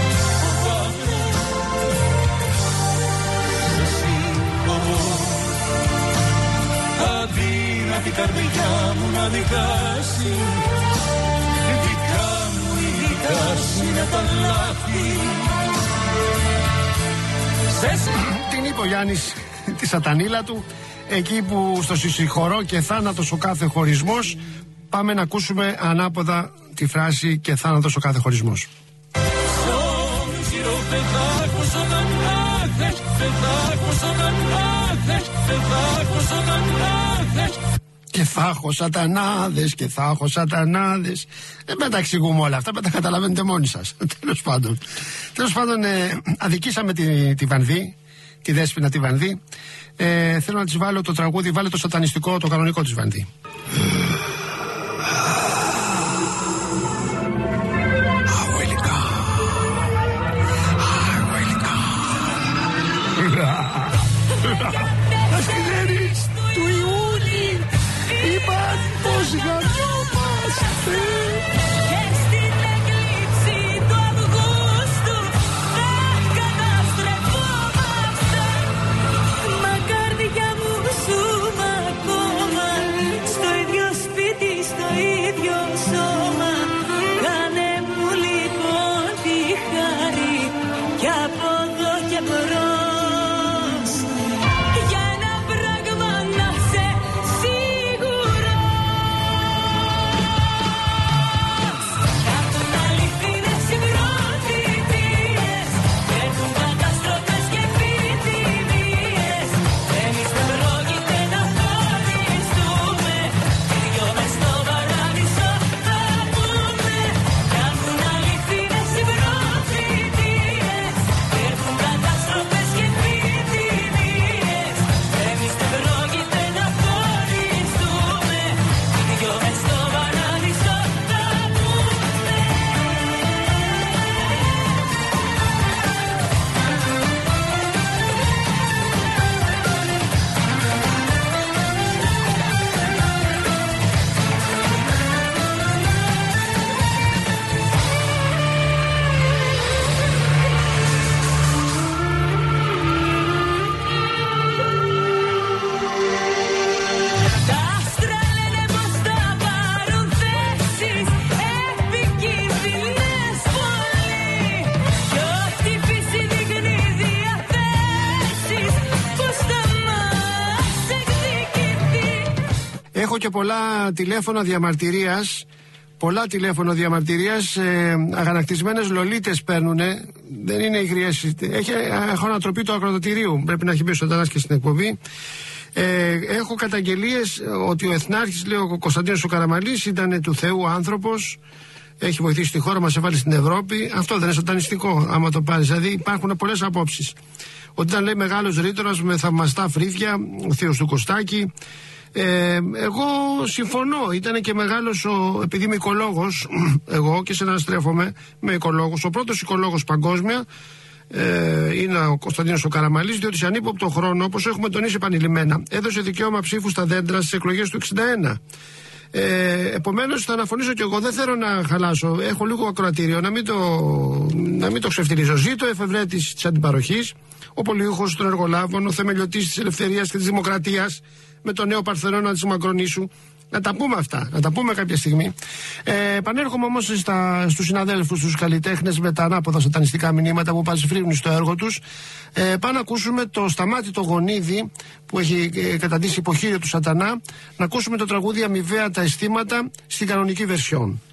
Αδύνατη καρδιά μου να δικάσει, δικά μου η δικάση είναι τα λάθη. Την είπε ο Γιάννης τη σατανίλα του, εκεί που στο «συγχωρώ και θάνατος ο κάθε χωρισμός». Πάμε να ακούσουμε ανάποδα τη φράση «και θάνατος ο κάθε χωρισμός». Και θα έχω σατανάδες, και θα έχω σατανάδες. Δεν με τα εξηγούμε όλα αυτά, με τα καταλαβαίνετε μόνοι σας. Τέλος πάντων. Τέλος πάντων, ε, αδικήσαμε τη, τη Βανδύ, τη Δέσποινα τη Βανδύ. Ε, θέλω να της βάλω το τραγούδι, βάλε το σατανιστικό, το κανονικό της Βανδύ. Ασχεδέρης του Ιούνι είπαν πως γαριόμαστε. Και στην εκλήψη του Αυγούστου θα καταστρεφόμαστε. Μα καρδιά μου ζούμε ακόμα, στο ίδιο σπίτι, στο ίδιο σώμα. Κάνε μου λοιπόν τη χάρη, κι από εδώ και μπρος. έχω και πολλά τηλέφωνα διαμαρτυρίας. Πολλά τηλέφωνα διαμαρτυρίας. Ε, αγανακτισμένες λολίτες παίρνουνε. Δεν είναι υγριές. Έχει, έχω ανατροπή του ακροτατηρίου. Πρέπει να έχει μπει ο Σαντανάς και στην εκπομπή. Ε, έχω καταγγελίες ότι ο Εθνάρχης, λέει ο Κωνσταντίνος ο Καραμαλής, ήταν του Θεού άνθρωπος. Έχει βοηθήσει τη χώρα μας, έβαλε στην Ευρώπη. Αυτό δεν είναι σατανιστικό, άμα το πάρεις? Δηλαδή υπάρχουν πολλές απόψεις. Ότι ήταν, λέει, μεγάλος ρήτορας με θαυμαστά φρύδια, ο θείος του Κωστάκη. Ε, εγώ συμφωνώ. Ήταν και μεγάλος, ο, επειδή είμαι οικολόγος, εγώ και συναστρέφομαι με οικολόγους. Ο πρώτος οικολόγος παγκόσμια ε, είναι ο Κωνσταντίνος ο Καραμαλής, διότι σε ανύποπτο χρόνο, όπως έχουμε τονίσει επανειλημμένα, έδωσε δικαίωμα ψήφου στα δέντρα στις εκλογές του εξήντα ένα. Ε, επομένως θα αναφωνήσω και εγώ, δεν θέλω να χαλάσω. Έχω λίγο ακροατήριο, να μην το, να μην το ξεφτιλίζω. Ζήτω εφευρέτης της αντιπαροχής, ο πολιούχος των εργολάβων, ο θεμελιωτής της ελευθερίας και της δημοκρατίας, με το νέο Παρθενώνα της Μακρονήσου. Να τα πούμε αυτά, να τα πούμε κάποια στιγμή. Ε, επανέρχομαι όμως στους συναδέλφους, στους καλλιτέχνες με τα ανάποδα σατανιστικά μηνύματα που παλσιφρύνουν στο έργο τους. Ε, πάμε να ακούσουμε το Σταμάτη το Γονίδι που έχει ε, καταντήσει υποχείριο του Σατανά. Να ακούσουμε το τραγούδι Αμοιβαία τα αισθήματα στην κανονική βερσιόν.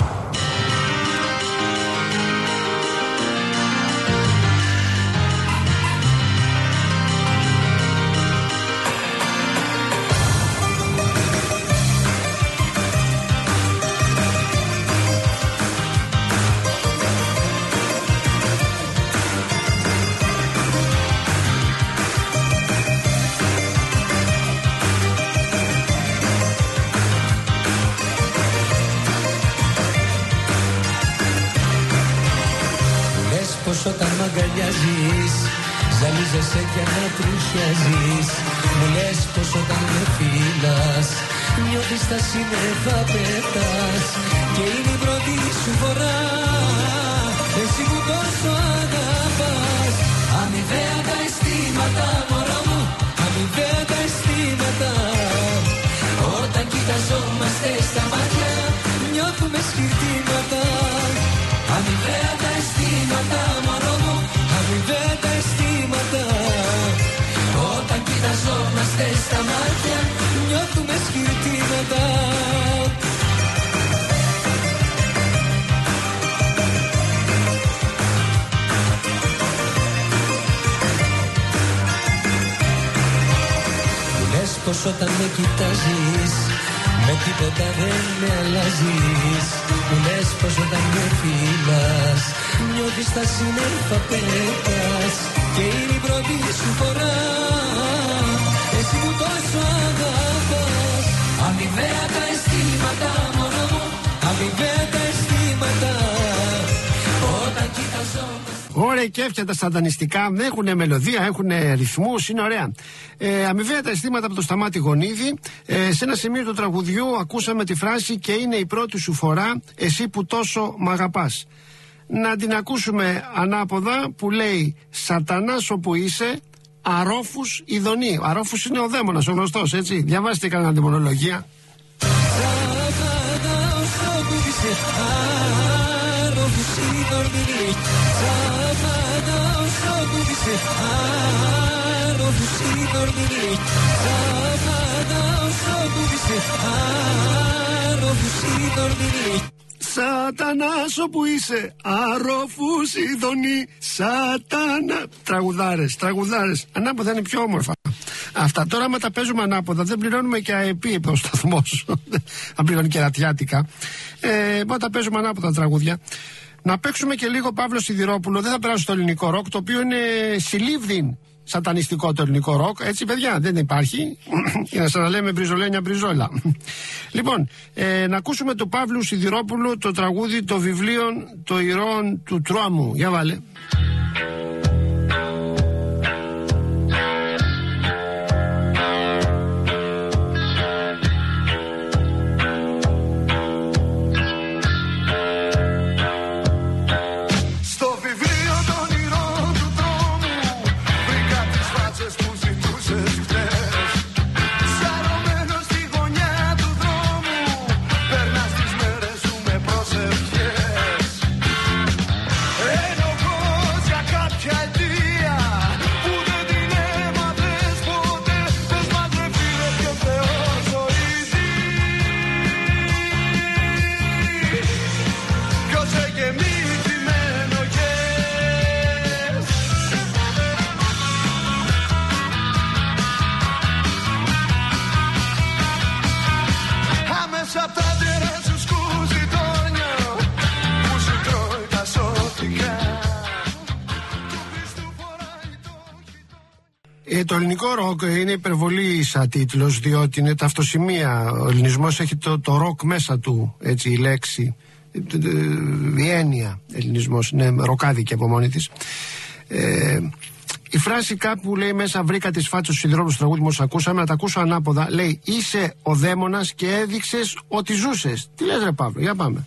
Όταν μ' αγκαλιάζεις, ζαλίζεσαι και ανατριχιάζεις. Μου λες πως όταν με φύλας, νιώθεις τα σύννεφα πέτας. Και είναι η πρώτη σου φορά, εσύ που τόσο αγαπάς. Αμοιβαία τα αισθήματα, μωρό μου, αμοιβαία τα αισθήματα. Όταν κοιταζόμαστε στα μάτια, νιώθουμε σκυρτήματα. Αμοιβαία τα αισθήματα, μωρό μου, αμοιβαία τα αισθήματα. Όταν κοιταζόμαστε στα μάτια, νιώθουμε σκυρτήματα. Μου λες πως όταν με κοιτάζεις, με τίποτα δεν με αλλάζεις. Μου λες πως όταν με φύλας, νιώθεις τα σύννεφα πέτας. Και είναι η πρώτη σου φορά, εσύ που τόσο αγαπάς. Αμοιβαία τα αισθήματα, μωρό μου, αμοιβαία τα αισθήματα. Όταν κοιταζόμαστε. Ωραία κέφια τα σατανιστικά, έχουν μελωδία, έχουν ρυθμούς, είναι ωραία. Ε, αμοιβαία τα αισθήματα από το Σταμάτη Γονίδι. Ε, σε ένα σημείο του τραγουδιού ακούσαμε τη φράση «Και είναι η πρώτη σου φορά, εσύ που τόσο μ' αγαπάς». Να την ακούσουμε ανάποδα που λέει «Σατανάς όπου είσαι, αρόφους ειδονή». Αρόφους είναι ο δαίμονας, ο γνωστός, έτσι. Διαβάστε κανένα δαιμονολογία. Σατανάς όπου είσαι, αρόφους ειδονή, σατανά. Τραγουδάρες, τραγουδάρες. Ανάποδα είναι πιο όμορφα. Αυτά τώρα, άμα τα παίζουμε ανάποδα, δεν πληρώνουμε και ΑΕΠ ο σταθμός. Αν πληρώνει και ρατιάτικα. Ε, μα τα παίζουμε ανάποδα τραγούδια. Να παίξουμε και λίγο Παύλο Σιδηρόπουλο. Δεν θα περάσω στο ελληνικό ροκ, το οποίο είναι συλλήβδιν σατανιστικό το ελληνικό ροκ. Έτσι, παιδιά, δεν υπάρχει. Για να σας να λέμε μπριζολένια μπριζόλα. Λοιπόν, ε, να ακούσουμε το Παύλου Σιδηρόπουλου το τραγούδι των βιβλίων των ηρώων του τρόμου. Για βάλε. Προσευχές. Ενοχός για Ε, το ελληνικό ροκ είναι υπερβολή σαν τίτλος, διότι είναι ταυτοσημεία. Ο ελληνισμός έχει το, το ροκ μέσα του, έτσι, η λέξη, η έννοια ελληνισμός, είναι ροκάδικη από μόνη της. Ε, η φράση κάπου λέει μέσα, βρήκα τις φάτσες του συνδρόμου του τραγούδι μου, ακούσαμε, να τα ακούσω ανάποδα. Λέει, είσαι ο δαίμονας και έδειξες ότι ζούσες. Τι λες ρε Παύλο, για πάμε.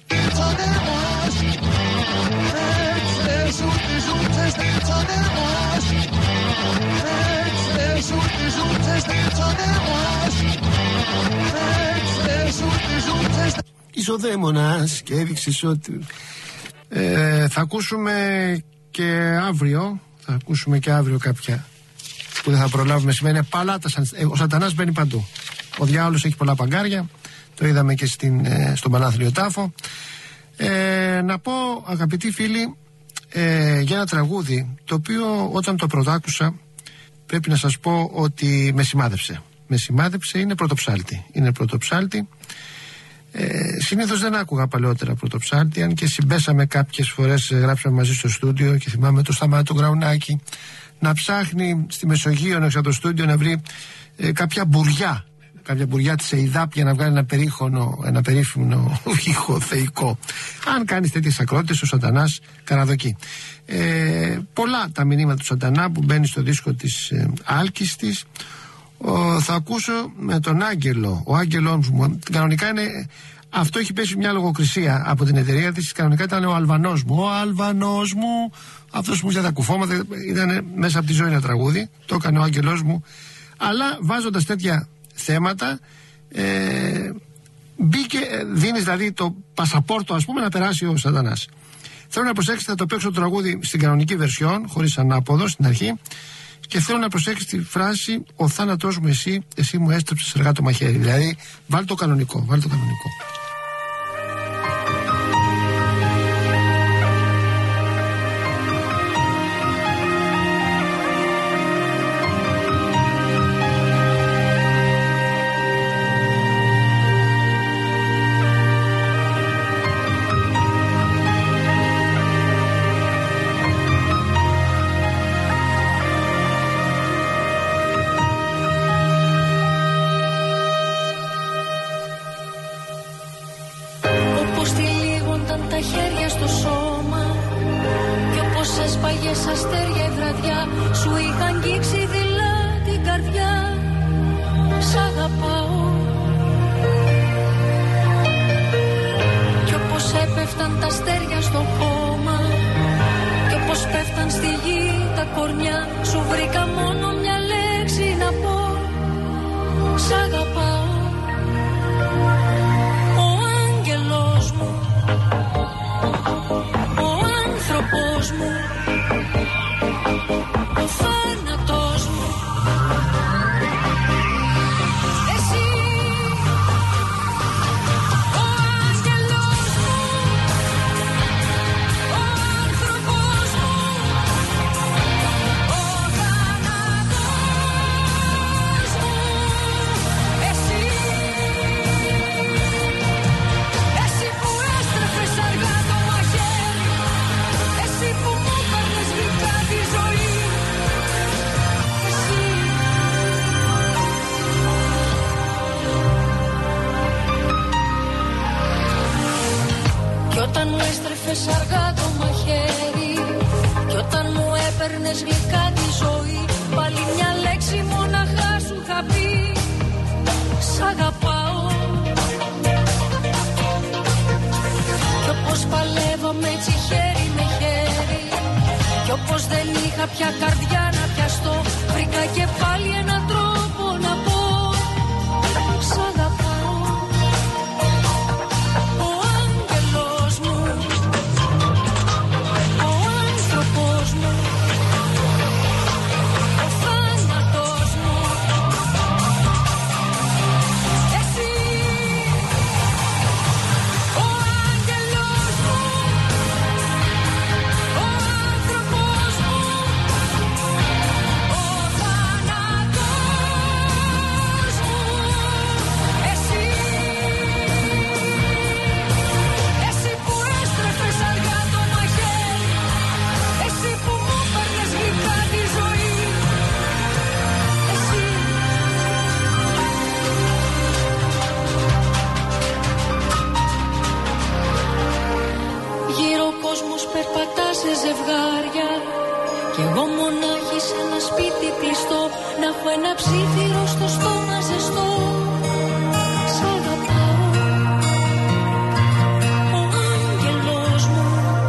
Είσαι ο δαίμονας και έδειξες ότι... Ε, θα ακούσουμε και αύριο, θα ακούσουμε και αύριο κάποια που δεν θα προλάβουμε. Σημαίνει παλάτα, ο σατανάς μπαίνει παντού. Ο διάολος έχει πολλά παγκάρια, το είδαμε και στην, στον Πανάθλιο Τάφο. Ε, να πω, αγαπητοί φίλοι, ε, για ένα τραγούδι το οποίο όταν το πρωτάκουσα πρέπει να σας πω ότι με σημάδεψε. Με σημάδεψε, είναι πρωτοψάλτη. Είναι πρωτοψάλτη. Ε, συνήθως δεν άκουγα παλαιότερα πρωτοψάλτη, αν και συμπέσαμε κάποιες φορές, γράψαμε μαζί στο στούντιο και θυμάμαι το Σταμάτη του Γραουνάκη να ψάχνει στη Μεσογείο έξω από το στούντιο να βρει ε, κάποια μπουριά, κάποια μπουριά της ΕΙΔΑΠ για να βγάλει ένα περίφημο, ένα περίφημο ήχο θεϊκό. Αν κάνεις τέτοιες ακρότητες, ο σατανάς καραδοκεί. Ε, πολλά τα μηνύματα του σατανά που μπαίνει στο δίσκο της ε, Άλκης της. Ο, θα ακούσω με τον Άγγελο. Ο Άγγελος μου, κανονικά είναι, αυτό έχει πέσει μια λογοκρισία από την εταιρεία της. Κανονικά ήταν ο Αλβανός μου. Ο Αλβανός μου, αυτός που είχε τα κουφώματα, ήταν μέσα από τη ζωή ένα τραγούδι. Το έκανε ο Άγγελος μου. Αλλά βάζοντας τέτοια θέματα, ε, μπήκε, δίνεις δηλαδή το πασαπόρτο, ας πούμε, να περάσει ο σατανάς. Θέλω να προσέξετε, θα το παίξω το τραγούδι στην κανονική βερσιόν, χωρίς ανάποδο στην αρχή. Και θέλω να προσέξεις τη φράση, ο θάνατός μου εσύ, εσύ μου έστρεψες αργά το μαχαίρι. Δηλαδή, βάλ το κανονικό, βάλ το κανονικό. Αργά το μαχαίρι κι όταν μου έπαιρνες γλυκά τη ζωή, πάλι μια λέξη μοναχά σου είχα πει, σ' αγαπάω. Κι όπως παλεύαμε έτσι χέρι με χέρι, κι όπως δεν είχα πια καρδιά να πιαστώ, βρήκα και πάλι έναν τρόπο να πω, σ' αγαπάω. έχεις ένα σπίτι κλειστό, να έχω ένα ψήθυρο στο στόμα ζεστό. Σ' αγαπάω, ο άγγελος μου.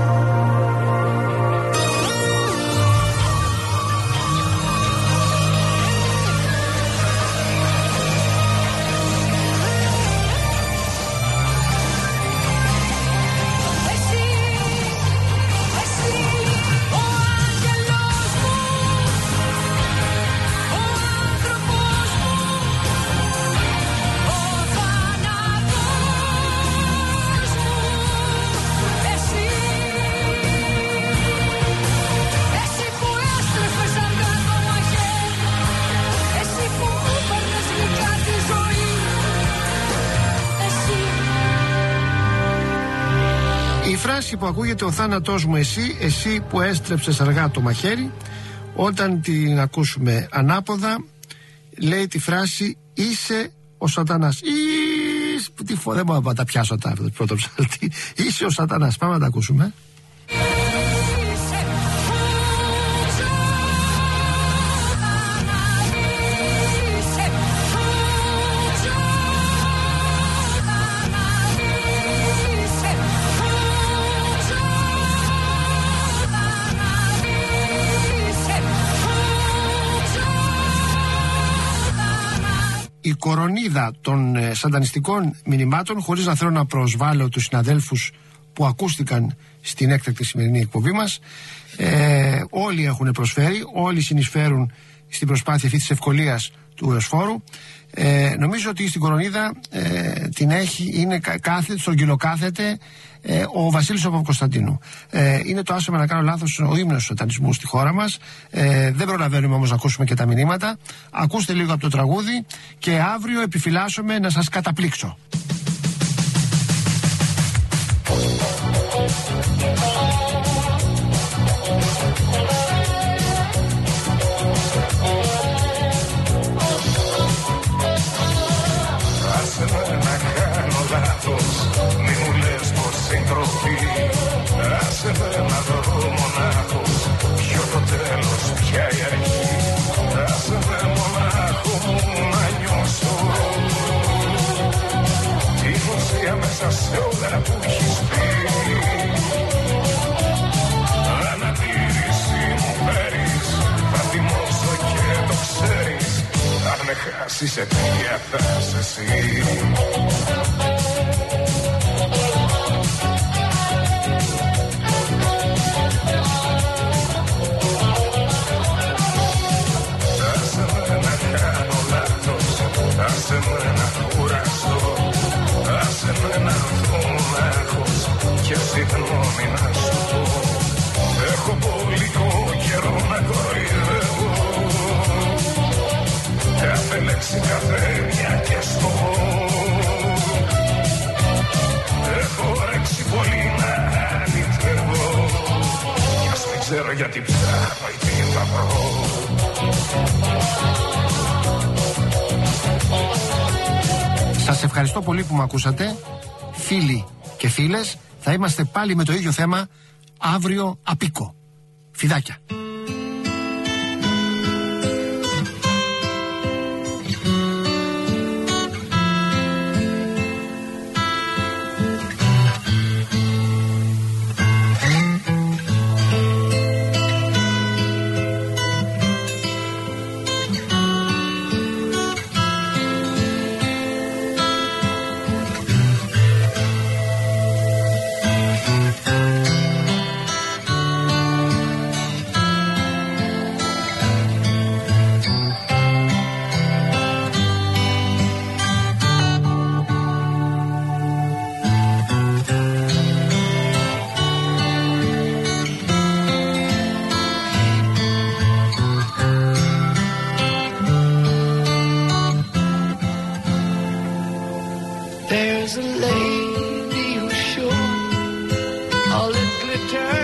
Η φράση που ακούγεται, ο θάνατός μου εσύ, εσύ που έστρεψες αργά το μαχαίρι, όταν την ακούσουμε ανάποδα, λέει τη φράση είσαι ο σατανάς. Εις, τι φο... δεν μπορώ να τα πιάσω τα πρώτο ψαλτή. Είσαι ο σατανάς. Πάμε να τα ακούσουμε. Η κορονίδα των ε, σαντανιστικών μηνυμάτων, χωρίς να θέλω να προσβάλλω τους συναδέλφους που ακούστηκαν στην έκτακτη σημερινή εκπομπή μας, ε, όλοι έχουν προσφέρει, όλοι συνεισφέρουν στην προσπάθεια αυτή της ευκολίας του εωσφόρου. Ε, νομίζω ότι στην κορονίδα ε, την έχει, είναι κάθεται, στρογγυλοκάθεται ε, ο Βασίλης ο Παπακοσταντίνου. Ε, είναι το, άσε με να κάνω λάθος, ο ύμνος του σατανισμού στη χώρα μας. Ε, δεν προλαβαίνουμε όμως να ακούσουμε και τα μηνύματα. Ακούστε λίγο από το τραγούδι και αύριο επιφυλάσσομαι να σας καταπλήξω. Μη μου λες πως συντροφή, άσε με να δω μονάχος, ποιο το τέλος, ποια η αρχή. Άσε με μονάχο μου να νιώσω την ουσία μέσα σε όλα που έχεις πει. Ανατήρηση μου φέρεις, θα θυμώσω και το ξέρεις. Αν με χάσεις σε τέτοια θα είσαι εσύ. Άσε με να κουραστώ, άσε με να δω μονάχος και συγγνώμη να σου πω. Έχω πολύ καιρό να κοροϊδεύω, κάθε λέξη, κάθε μια και στο. Έχω όρεξη πολύ να αληθεύω, κι ας μην ξέρω γιατί ψάχνω ή τι θα βρω. Σας ευχαριστώ πολύ που με ακούσατε, φίλοι και φίλες. Θα είμαστε πάλι με το ίδιο θέμα αύριο απίκο. Φιδάκια. There's a lady who's sure all it glitters